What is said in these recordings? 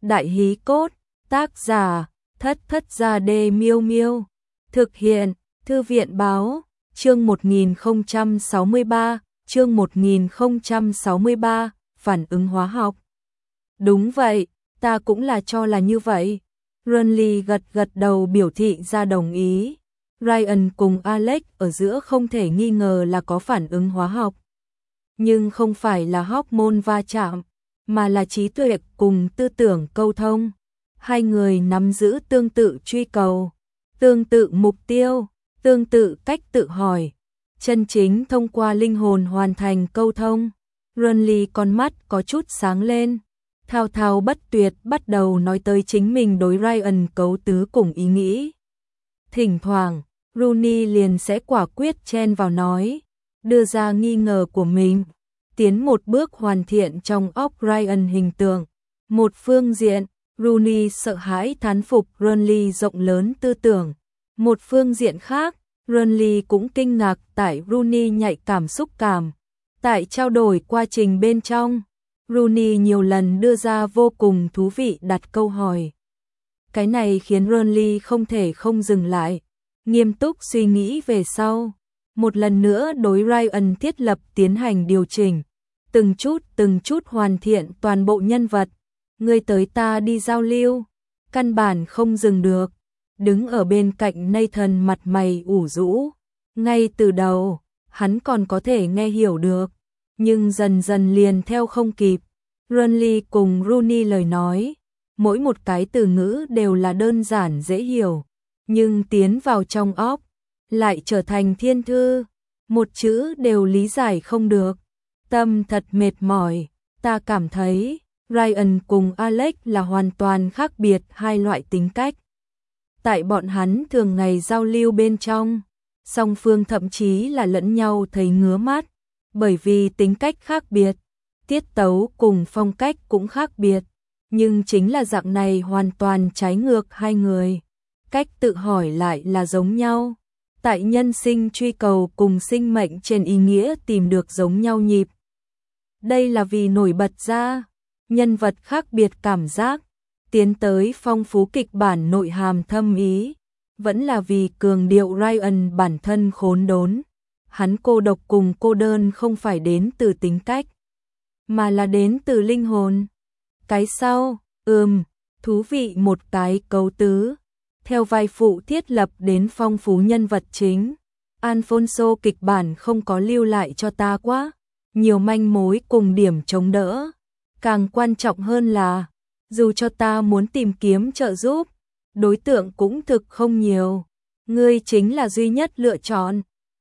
Đại hí cốt, tác giả, Thất Thất Gia Đê Miêu Miêu. Thực hiện, Thư viện báo, chương 1063, chương 1063, phản ứng hóa học. Đúng vậy, ta cũng là cho là như vậy. Renly gật gật đầu biểu thị ra đồng ý. Ryan cùng Alex ở giữa không thể nghi ngờ là có phản ứng hóa học. Nhưng không phải là hormone va chạm, mà là trí tuệ cùng tư tưởng câu thông. Hai người nắm giữ tương tự truy cầu, tương tự mục tiêu, tương tự cách tự hỏi. Chân chính thông qua linh hồn hoàn thành câu thông. Renly con mắt có chút sáng lên. Thao thao bất tuyệt bắt đầu nói tới chính mình đối Ryan cấu tứ cùng ý nghĩ. Thỉnh thoảng, Rooney liền sẽ quả quyết chen vào nói, đưa ra nghi ngờ của mình, tiến một bước hoàn thiện trong óc Ryan hình tượng. Một phương diện, Rooney sợ hãi thán phục Renly rộng lớn tư tưởng. Một phương diện khác, Renly cũng kinh ngạc tại Rooney nhạy cảm xúc cảm. Tại trao đổi quá trình bên trong, Rooney nhiều lần đưa ra vô cùng thú vị đặt câu hỏi. Cái này khiến Renly không thể không dừng lại, nghiêm túc suy nghĩ về sau. Một lần nữa đối Ryan thiết lập tiến hành điều chỉnh, từng chút hoàn thiện toàn bộ nhân vật. Người tới ta đi giao lưu, căn bản không dừng được. Đứng ở bên cạnh Nathan mặt mày ủ rũ. Ngay từ đầu, hắn còn có thể nghe hiểu được, nhưng dần dần liền theo không kịp. Renly cùng Rooney lời nói, mỗi một cái từ ngữ đều là đơn giản dễ hiểu, nhưng tiến vào trong óc, lại trở thành thiên thư, một chữ đều lý giải không được. Tâm thật mệt mỏi, ta cảm thấy Ryan cùng Alex là hoàn toàn khác biệt hai loại tính cách. Tại bọn hắn thường ngày giao lưu bên trong, song phương thậm chí là lẫn nhau thấy ngứa mắt, bởi vì tính cách khác biệt, tiết tấu cùng phong cách cũng khác biệt, nhưng chính là dạng này hoàn toàn trái ngược hai người. Cách tự hỏi lại là giống nhau, tại nhân sinh truy cầu cùng sinh mệnh trên ý nghĩa tìm được giống nhau nhịp. Đây là vì nổi bật ra, nhân vật khác biệt cảm giác, tiến tới phong phú kịch bản nội hàm thâm ý, vẫn là vì cường điệu Ryan bản thân khốn đốn. Hắn cô độc cùng cô đơn không phải đến từ tính cách, mà là đến từ linh hồn. Cái sau, thú vị một cái cấu tứ. Theo vai phụ thiết lập đến phong phú nhân vật chính, Alfonso kịch bản không có lưu lại cho ta quá nhiều manh mối cùng điểm chống đỡ. Càng quan trọng hơn là, dù cho ta muốn tìm kiếm trợ giúp, đối tượng cũng thực không nhiều. Ngươi chính là duy nhất lựa chọn.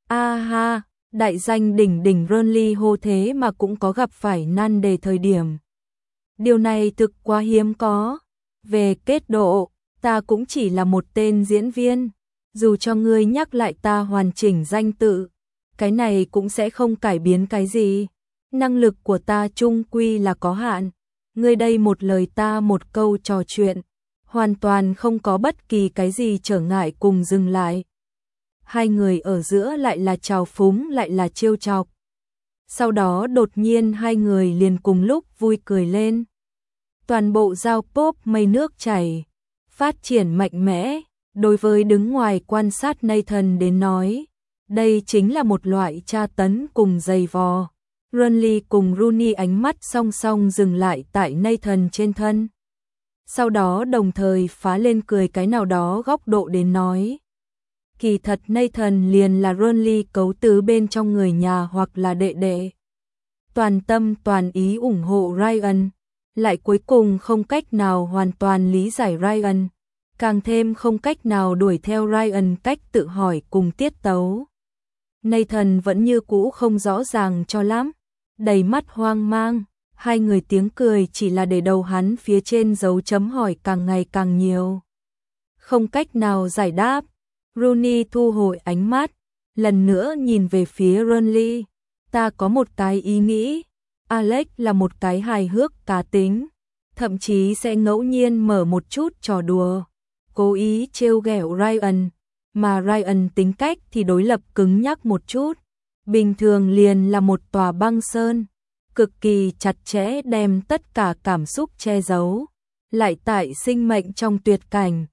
Ha, đại danh đỉnh đỉnh Renly hô thế mà cũng có gặp phải nan đề thời điểm. Điều này thực quá hiếm có. Về kết độ, ta cũng chỉ là một tên diễn viên. Dù cho ngươi nhắc lại ta hoàn chỉnh danh tự, cái này cũng sẽ không cải biến cái gì. Năng lực của ta chung quy là có hạn. Ngươi đây một lời ta một câu trò chuyện, hoàn toàn không có bất kỳ cái gì trở ngại cùng dừng lại. Hai người ở giữa lại là trào phúng lại là trêu chọc. Sau đó đột nhiên hai người liền cùng lúc vui cười lên. Toàn bộ giao pop mây nước chảy, phát triển mạnh mẽ. Đối với đứng ngoài quan sát Nathan đến nói, đây chính là một loại tra tấn cùng giày vò. Renly cùng Rooney ánh mắt song song dừng lại tại Nathan trên thân. Sau đó đồng thời phá lên cười cái nào đó góc độ đến nói. Kỳ thật Nathan liền là Renly cấu tứ bên trong người nhà hoặc là đệ đệ. Toàn tâm toàn ý ủng hộ Ryan, lại cuối cùng không cách nào hoàn toàn lý giải Ryan, càng thêm không cách nào đuổi theo Ryan cách tự hỏi cùng tiết tấu. Nathan vẫn như cũ không rõ ràng cho lắm, đầy mắt hoang mang, hai người tiếng cười chỉ là để đầu hắn phía trên dấu chấm hỏi càng ngày càng nhiều. Không cách nào giải đáp, Rooney thu hồi ánh mắt, lần nữa nhìn về phía Renly. Ta có một cái ý nghĩ, Alex là một cái hài hước cá tính, thậm chí sẽ ngẫu nhiên mở một chút trò đùa, cố ý trêu ghẹo Ryan, mà Ryan tính cách thì đối lập cứng nhắc một chút, bình thường liền là một tòa băng sơn, cực kỳ chặt chẽ đem tất cả cảm xúc che giấu. lại tại sinh mệnh trong tuyệt cảnh,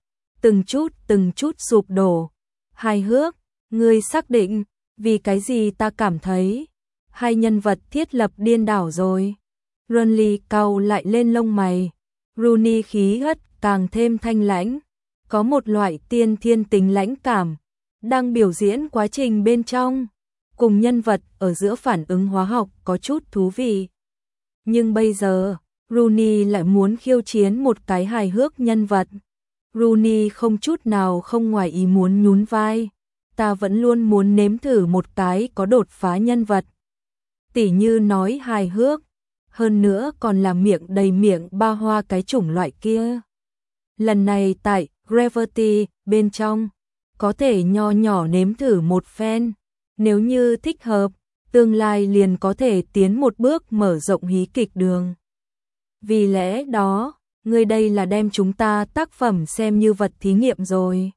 từng chút sụp đổ. Hài hước, ngươi xác định, vì cái gì ta cảm thấy hai nhân vật thiết lập điên đảo rồi. Renly cau lại lên lông mày, Rooney khí hất càng thêm thanh lãnh, có một loại tiên thiên tính lãnh cảm đang biểu diễn quá trình bên trong, cùng nhân vật ở giữa phản ứng hóa học có chút thú vị. Nhưng bây giờ, Rooney lại muốn khiêu chiến một cái hài hước nhân vật. Rooney không chút nào không ngoài ý muốn nhún vai, ta vẫn luôn muốn nếm thử một cái có đột phá nhân vật. Tỉ như nói hài hước, hơn nữa còn là miệng đầy miệng ba hoa cái chủng loại kia. Lần này tại Gravity bên trong, có thể nho nhỏ nếm thử một phen, nếu như thích hợp, tương lai liền có thể tiến một bước mở rộng hí kịch đường. Vì lẽ đó, ngươi đây là đem chúng ta tác phẩm xem như vật thí nghiệm rồi.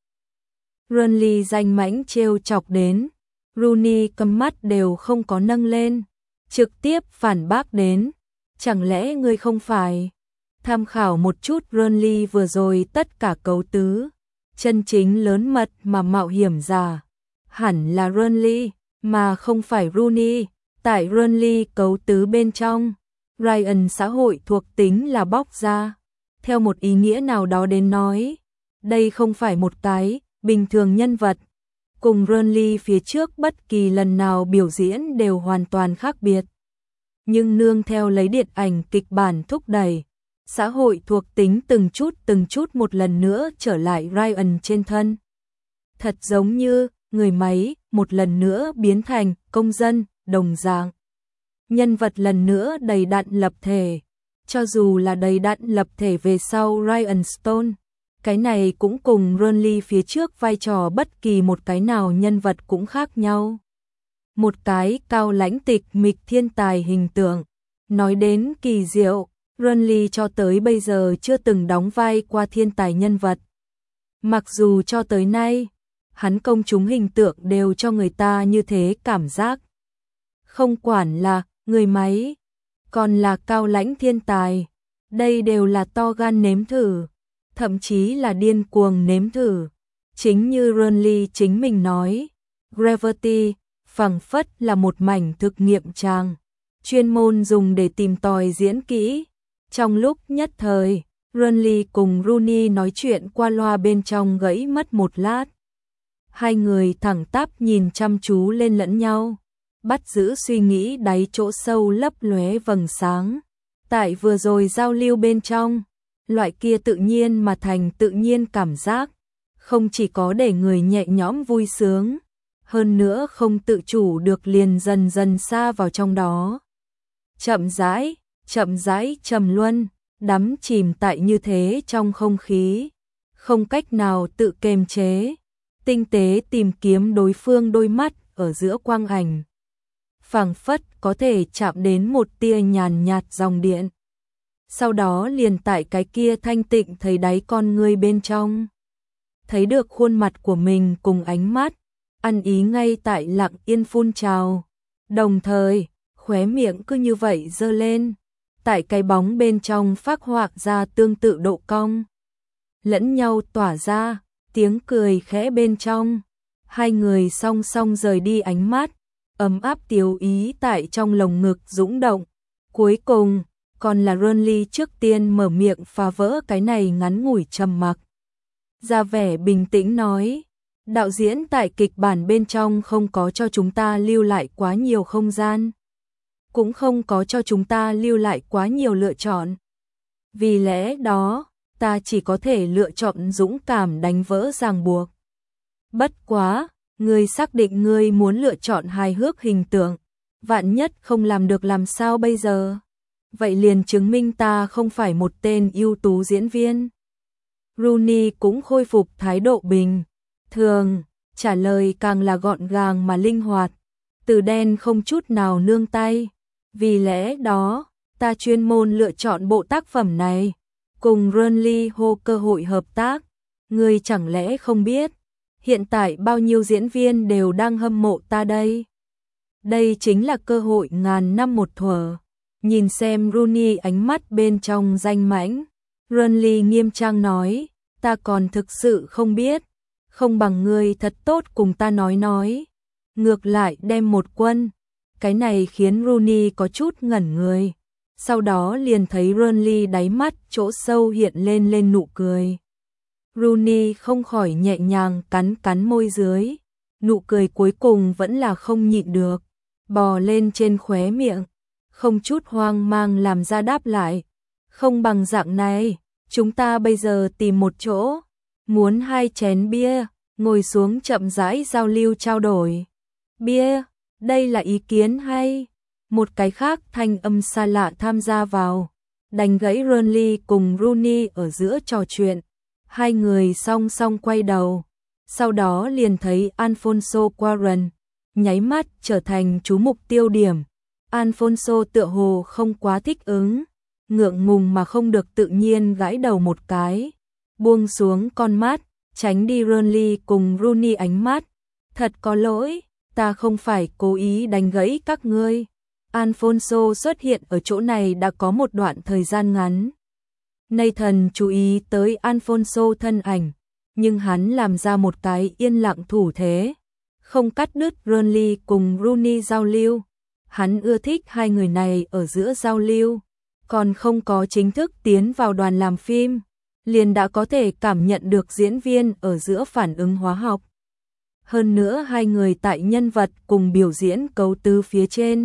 Renly danh mãnh trêu chọc đến, Rooney cầm mắt đều không có nâng lên, trực tiếp phản bác đến, chẳng lẽ ngươi không phải tham khảo một chút Renly vừa rồi tất cả cấu tứ, chân chính lớn mật mà mạo hiểm giả, hẳn là Renly, mà không phải Rooney. Tại Renly cấu tứ bên trong, Ryan xã hội thuộc tính là bóc ra, theo một ý nghĩa nào đó đến nói, đây không phải một cái bình thường nhân vật, cùng Renly phía trước bất kỳ lần nào biểu diễn đều hoàn toàn khác biệt. Nhưng nương theo lấy điện ảnh kịch bản thúc đẩy, xã hội thuộc tính từng chút một lần nữa trở lại Ryan trên thân. Thật giống như người máy một lần nữa biến thành công dân đồng dạng. Nhân vật lần nữa đầy đặn lập thể, cho dù là đầy đặn lập thể về sau Ryan Stone, cái này cũng cùng Renly phía trước vai trò bất kỳ một cái nào nhân vật cũng khác nhau. Một cái cao lãnh tịch mịch thiên tài hình tượng, nói đến kỳ diệu, Renly cho tới bây giờ chưa từng đóng vai qua thiên tài nhân vật. Mặc dù cho tới nay, hắn công chúng hình tượng đều cho người ta như thế cảm giác. Không quản là người máy, còn là cao lãnh thiên tài, đây đều là to gan nếm thử, thậm chí là điên cuồng nếm thử. Chính như Renly chính mình nói, Gravity phảng phất là một mảnh thực nghiệm tràng, chuyên môn dùng để tìm tòi diễn kỹ. Trong lúc nhất thời, Renly cùng Rooney nói chuyện qua loa bên trong gãy mất một lát. Hai người thẳng tắp nhìn chăm chú lên lẫn nhau, bắt giữ suy nghĩ đáy chỗ sâu lấp lóe vầng sáng. Tại vừa rồi giao lưu bên trong, loại kia tự nhiên mà thành tự nhiên cảm giác, không chỉ có để người nhẹ nhõm vui sướng, hơn nữa không tự chủ được liền dần dần xa vào trong đó. Chậm rãi trầm luân, đắm chìm tại như thế trong không khí, không cách nào tự kiềm chế, tinh tế tìm kiếm đối phương đôi mắt ở giữa quang ảnh. Phảng phất có thể chạm đến một tia nhàn nhạt dòng điện. Sau đó liền tại cái kia thanh tịnh thấy đáy con ngươi bên trong. Thấy được khuôn mặt của mình cùng ánh mắt, ăn ý ngay tại lặng yên phun trào. Đồng thời, khóe miệng cứ như vậy giơ lên, tại cái bóng bên trong phác họa ra tương tự độ cong. Lẫn nhau tỏa ra, tiếng cười khẽ bên trong. Hai người song song rời đi ánh mắt, ấm áp tiêu ý tại trong lồng ngực dũng động. Cuối cùng, còn là Renly trước tiên mở miệng phá vỡ cái này ngắn ngủi trầm mặc. Ra vẻ bình tĩnh nói, đạo diễn tại kịch bản bên trong không có cho chúng ta lưu lại quá nhiều không gian, cũng không có cho chúng ta lưu lại quá nhiều lựa chọn. Vì lẽ đó, ta chỉ có thể lựa chọn dũng cảm đánh vỡ ràng buộc. Bất quá, ngươi xác định ngươi muốn lựa chọn hài hước hình tượng, vạn nhất không làm được làm sao bây giờ? Vậy liền chứng minh ta không phải một tên ưu tú diễn viên. Rooney cũng khôi phục thái độ bình thường, trả lời càng là gọn gàng mà linh hoạt, từ đen không chút nào nương tay. Vì lẽ đó, ta chuyên môn lựa chọn bộ tác phẩm này, cùng Renly hô cơ hội hợp tác. Ngươi chẳng lẽ không biết, hiện tại bao nhiêu diễn viên đều đang hâm mộ ta đây. Đây chính là cơ hội ngàn năm một thuở. Nhìn xem Rooney ánh mắt bên trong danh mãnh, Renly nghiêm trang nói, ta còn thực sự không biết, không bằng ngươi thật tốt cùng ta nói. Ngược lại đem một quân, cái này khiến Rooney có chút ngẩn người. Sau đó liền thấy Renly đáy mắt chỗ sâu hiện lên nụ cười. Rooney không khỏi nhẹ nhàng cắn môi dưới, nụ cười cuối cùng vẫn là không nhịn được, bò lên trên khóe miệng, không chút hoang mang làm ra đáp lại. Không bằng dạng này, chúng ta bây giờ tìm một chỗ, muốn 2 chén bia, ngồi xuống chậm rãi giao lưu trao đổi. Bia, đây là ý kiến hay. Một cái khác thanh âm xa lạ tham gia vào, đánh gãy Renly cùng Rooney ở giữa trò chuyện. Hai người song song quay đầu, sau đó liền thấy Alfonso Cuarón, nháy mắt trở thành chú mục tiêu điểm. Alfonso tựa hồ không quá thích ứng, ngượng ngùng mà không được tự nhiên gãi đầu một cái, buông xuống con mắt, tránh đi Renly cùng Rooney ánh mắt. Thật có lỗi, ta không phải cố ý đánh gãy các ngươi. Alfonso xuất hiện ở chỗ này đã có một đoạn thời gian ngắn. Nathan chú ý tới Alfonso thân ảnh, nhưng hắn làm ra một cái yên lặng thủ thế, không cắt đứt Renly cùng Rooney giao lưu. Hắn ưa thích hai người này ở giữa giao lưu, còn không có chính thức tiến vào đoàn làm phim, liền đã có thể cảm nhận được diễn viên ở giữa phản ứng hóa học. Hơn nữa hai người tại nhân vật cùng biểu diễn cấu tứ phía trên,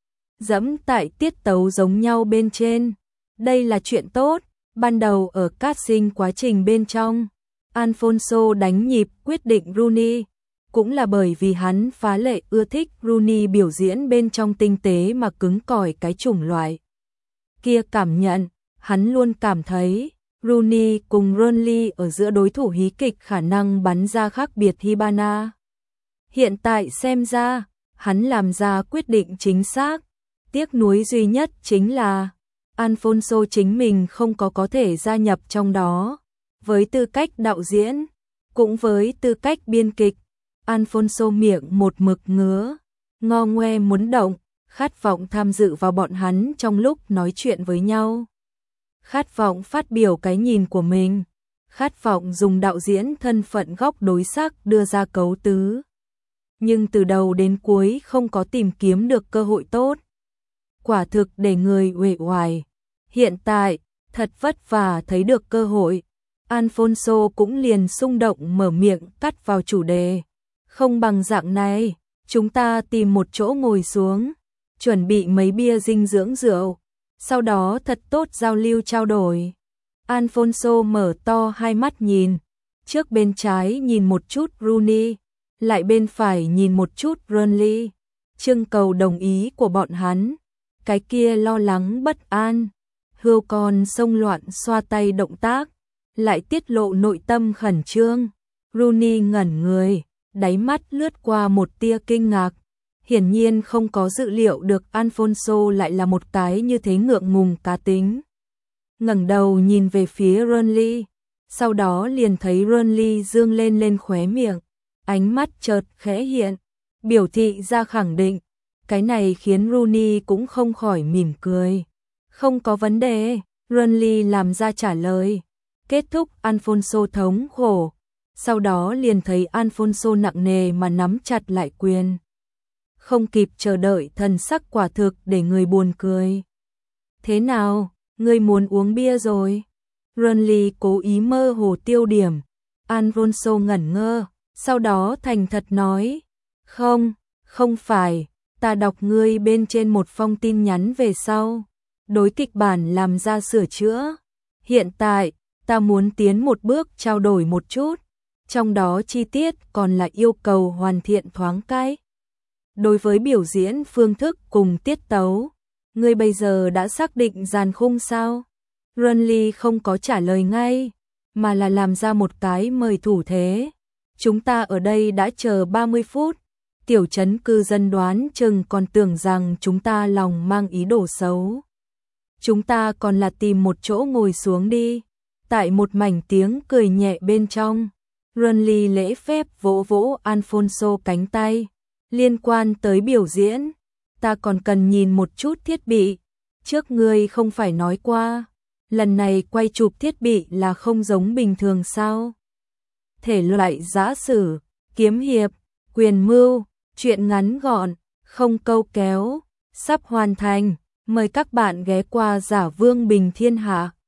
dẫm tại tiết tấu giống nhau bên trên. Đây là chuyện tốt. Ban đầu ở casting quá trình bên trong, Alfonso đánh nhịp quyết định Rooney, cũng là bởi vì hắn phá lệ ưa thích Rooney biểu diễn bên trong tinh tế mà cứng cỏi cái chủng loại kia cảm nhận. Hắn luôn cảm thấy Rooney cùng Renly ở giữa đối thủ hí kịch khả năng bắn ra khác biệt Hibana. Hiện tại xem ra, hắn làm ra quyết định chính xác. Tiếc nuối duy nhất chính là Alfonso chính mình không có thể gia nhập trong đó. Với tư cách đạo diễn, cũng với tư cách biên kịch, Alfonso miệng một mực ngứa, ngo ngoe muốn động, khát vọng tham dự vào bọn hắn trong lúc nói chuyện với nhau. Khát vọng phát biểu cái nhìn của mình, khát vọng dùng đạo diễn thân phận góc đối sắc đưa ra cấu tứ. Nhưng từ đầu đến cuối không có tìm kiếm được cơ hội tốt. Quả thực để người uể oải. Hiện tại, thật vất vả thấy được cơ hội, Alfonso cũng liền xung động mở miệng cắt vào chủ đề. Không bằng dạng này, chúng ta tìm một chỗ ngồi xuống, chuẩn bị mấy bia dinh dưỡng rượu, sau đó thật tốt giao lưu trao đổi. Alfonso mở to hai mắt nhìn, trước bên trái nhìn một chút Rooney, lại bên phải nhìn một chút Renly, trưng cầu đồng ý của bọn hắn. Cái kia lo lắng bất an, hươu con xông loạn xoa tay động tác, lại tiết lộ nội tâm khẩn trương. Rooney ngẩn người, đáy mắt lướt qua một tia kinh ngạc, hiển nhiên không có dự liệu được Alfonso lại là một cái như thế ngượng ngùng cá tính. Ngẩng đầu nhìn về phía Renly, sau đó liền thấy Renly dương lên khóe miệng, ánh mắt chợt khẽ hiện, biểu thị ra khẳng định. Cái này khiến Rooney cũng không khỏi mỉm cười. Không có vấn đề, Renly làm ra trả lời. Kết thúc Alfonso thống khổ, sau đó liền thấy Alfonso nặng nề mà nắm chặt lại quyền. Không kịp chờ đợi thần sắc quả thực để người buồn cười. Thế nào, ngươi muốn uống bia rồi? Renly cố ý mơ hồ tiêu điểm. Alfonso ngẩn ngơ, sau đó thành thật nói. Không phải. Ta đọc ngươi bên trên một phong tin nhắn về sau, đối kịch bản làm ra sửa chữa. Hiện tại, ta muốn tiến một bước trao đổi một chút, trong đó chi tiết còn là yêu cầu hoàn thiện thoáng cái. Đối với biểu diễn phương thức cùng tiết tấu, ngươi bây giờ đã xác định dàn khung sao? Renly không có trả lời ngay, mà là làm ra một cái mời thủ thế. Chúng ta ở đây đã chờ 30 phút. Tiểu trấn cư dân đoán chừng còn tưởng rằng chúng ta lòng mang ý đồ xấu. Chúng ta còn là tìm một chỗ ngồi xuống đi. Tại một mảnh tiếng cười nhẹ bên trong, Renly lễ phép vỗ vỗ Alfonso cánh tay. Liên quan tới biểu diễn, ta còn cần nhìn một chút thiết bị. Trước ngươi không phải nói qua, lần này quay chụp thiết bị là không giống bình thường sao? Thể loại giã sử, kiếm hiệp, quyền mưu, truyện ngắn gọn, không câu kéo, sắp hoàn thành. Mời các bạn ghé qua Giả Vương Bình Thiên Hạ.